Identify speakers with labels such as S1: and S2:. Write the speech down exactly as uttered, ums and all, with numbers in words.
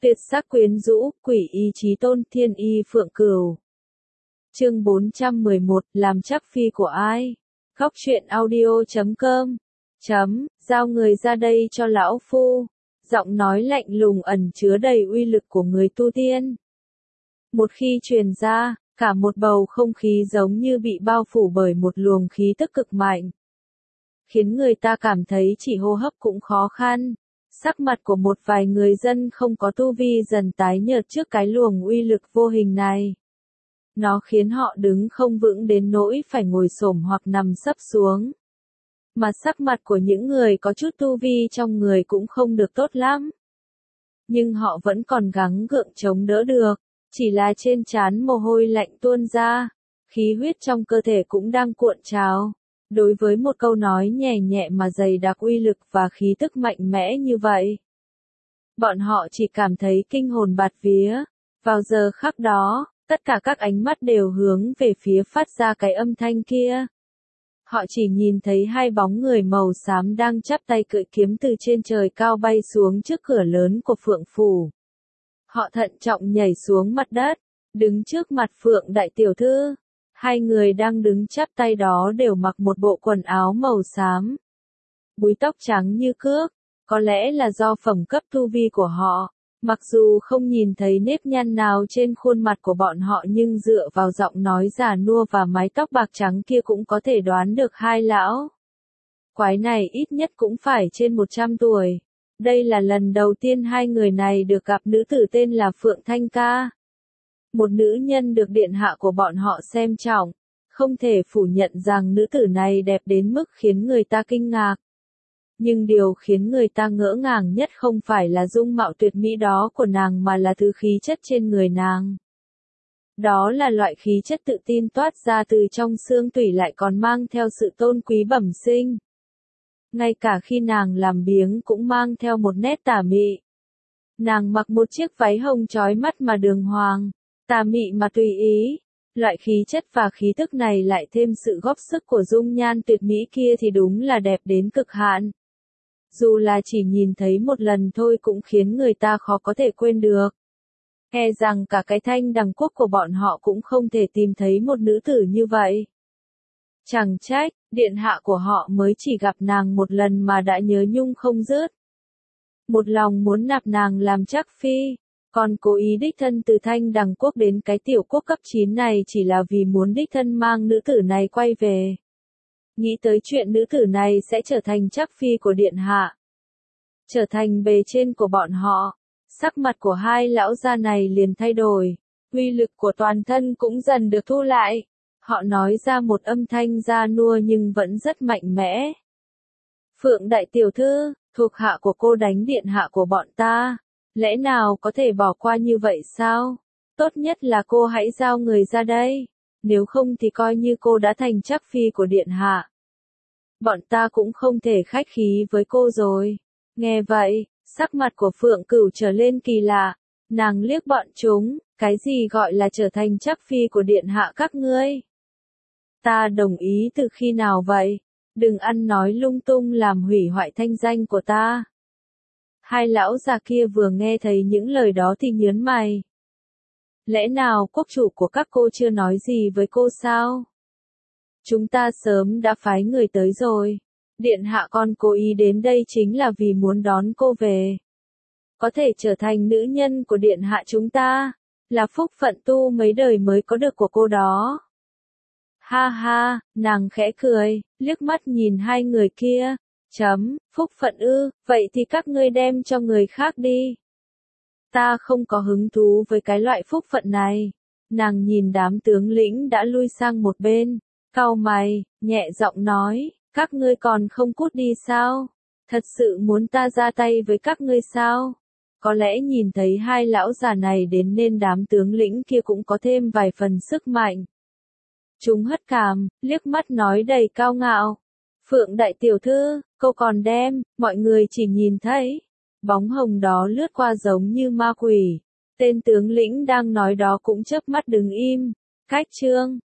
S1: Tuyệt sắc quyến rũ, quỷ y chí tôn, thiên y phượng cửu. Chương bốn trăm mười một, làm chắc phi của ai? Góc truyện audio chấm com. Chấm, giao người ra đây cho lão phu. Giọng nói lạnh lùng ẩn chứa đầy uy lực của người tu tiên. Một khi truyền ra, cả một bầu không khí giống như bị bao phủ bởi một luồng khí tức cực mạnh. Khiến người ta cảm thấy chỉ hô hấp cũng khó khăn. Sắc mặt của một vài người dân không có tu vi dần tái nhợt trước cái luồng uy lực vô hình này. Nó khiến họ đứng không vững đến nỗi phải ngồi xổm hoặc nằm sấp xuống. Mà sắc mặt của những người có chút tu vi trong người cũng không được tốt lắm. Nhưng họ vẫn còn gắng gượng chống đỡ được, chỉ là trên trán mồ hôi lạnh tuôn ra, khí huyết trong cơ thể cũng đang cuộn trào. Đối với một câu nói nhẹ nhẹ mà dày đặc uy lực và khí tức mạnh mẽ như vậy, bọn họ chỉ cảm thấy kinh hồn bạt vía. Vào giờ khắc đó, tất cả các ánh mắt đều hướng về phía phát ra cái âm thanh kia. Họ chỉ nhìn thấy hai bóng người màu xám đang chắp tay cưỡi kiếm từ trên trời cao bay xuống trước cửa lớn của Phượng Phủ. Họ thận trọng nhảy xuống mặt đất, đứng trước mặt Phượng đại tiểu thư. Hai người đang đứng chắp tay đó đều mặc một bộ quần áo màu xám. Búi tóc trắng như cước, có lẽ là do phẩm cấp tu vi của họ. Mặc dù không nhìn thấy nếp nhăn nào trên khuôn mặt của bọn họ nhưng dựa vào giọng nói già nua và mái tóc bạc trắng kia cũng có thể đoán được hai lão quái này ít nhất cũng phải trên một trăm tuổi. Đây là lần đầu tiên hai người này được gặp nữ tử tên là Phượng Thanh Ca. Một nữ nhân được điện hạ của bọn họ xem trọng. Không thể phủ nhận rằng nữ tử này đẹp đến mức khiến người ta kinh ngạc. Nhưng điều khiến người ta ngỡ ngàng nhất không phải là dung mạo tuyệt mỹ đó của nàng mà là thứ khí chất trên người nàng. Đó là loại khí chất tự tin toát ra từ trong xương tủy lại còn mang theo sự tôn quý bẩm sinh. Ngay cả khi nàng làm biếng cũng mang theo một nét tà mị. Nàng mặc một chiếc váy hồng chói mắt mà đường hoàng, tà mị mà tùy ý. Loại khí chất và khí tức này lại thêm sự góp sức của dung nhan tuyệt mỹ kia thì đúng là đẹp đến cực hạn. Dù là chỉ nhìn thấy một lần thôi cũng khiến người ta khó có thể quên được. E rằng cả cái Thanh Đằng quốc của bọn họ cũng không thể tìm thấy một nữ tử như vậy. Chẳng trách, điện hạ của họ mới chỉ gặp nàng một lần mà đã nhớ nhung không dứt. Một lòng muốn nạp nàng làm chắc phi, còn cố ý đích thân từ Thanh Đằng quốc đến cái tiểu quốc cấp chín này chỉ là vì muốn đích thân mang nữ tử này quay về. Nghĩ tới chuyện nữ tử này sẽ trở thành chắc phi của điện hạ, trở thành bề trên của bọn họ, sắc mặt của hai lão gia này liền thay đổi, uy lực của toàn thân cũng dần được thu lại. Họ nói ra một âm thanh già nua nhưng vẫn rất mạnh mẽ. Phượng đại tiểu thư, thuộc hạ của cô đánh điện hạ của bọn ta, lẽ nào có thể bỏ qua như vậy sao? Tốt nhất là cô hãy giao người ra đây, nếu không thì coi như cô đã thành chắc phi của điện hạ. Bọn ta cũng không thể khách khí với cô rồi. Nghe vậy, sắc mặt của Phượng Cửu trở lên kỳ lạ, nàng liếc bọn chúng, cái gì gọi là trở thành chắc phi của điện hạ các ngươi? Ta đồng ý từ khi nào vậy? Đừng ăn nói lung tung làm hủy hoại thanh danh của ta. Hai lão già kia vừa nghe thấy những lời đó thì nhướng mày. Lẽ nào quốc chủ của các cô chưa nói gì với cô sao? Chúng ta sớm đã phái người tới rồi. Điện hạ con cố ý đến đây chính là vì muốn đón cô về. Có thể trở thành nữ nhân của điện hạ chúng ta, là phúc phận tu mấy đời mới có được của cô đó. Ha ha, nàng khẽ cười, liếc mắt nhìn hai người kia. Chấm, phúc phận ư, vậy thì các ngươi đem cho người khác đi. Ta không có hứng thú với cái loại phúc phận này. Nàng nhìn đám tướng lĩnh đã lui sang một bên, cau mày, nhẹ giọng nói, các ngươi còn không cút đi sao? Thật sự muốn ta ra tay với các ngươi sao? Có lẽ nhìn thấy hai lão già này đến nên đám tướng lĩnh kia cũng có thêm vài phần sức mạnh. Chúng hất cằm, liếc mắt nói đầy cao ngạo. Phượng đại tiểu thư, cô còn đem, mọi người chỉ nhìn thấy. Bóng hồng đó lướt qua giống như ma quỷ. Tên tướng lĩnh đang nói đó cũng chớp mắt đứng im. Cách chương.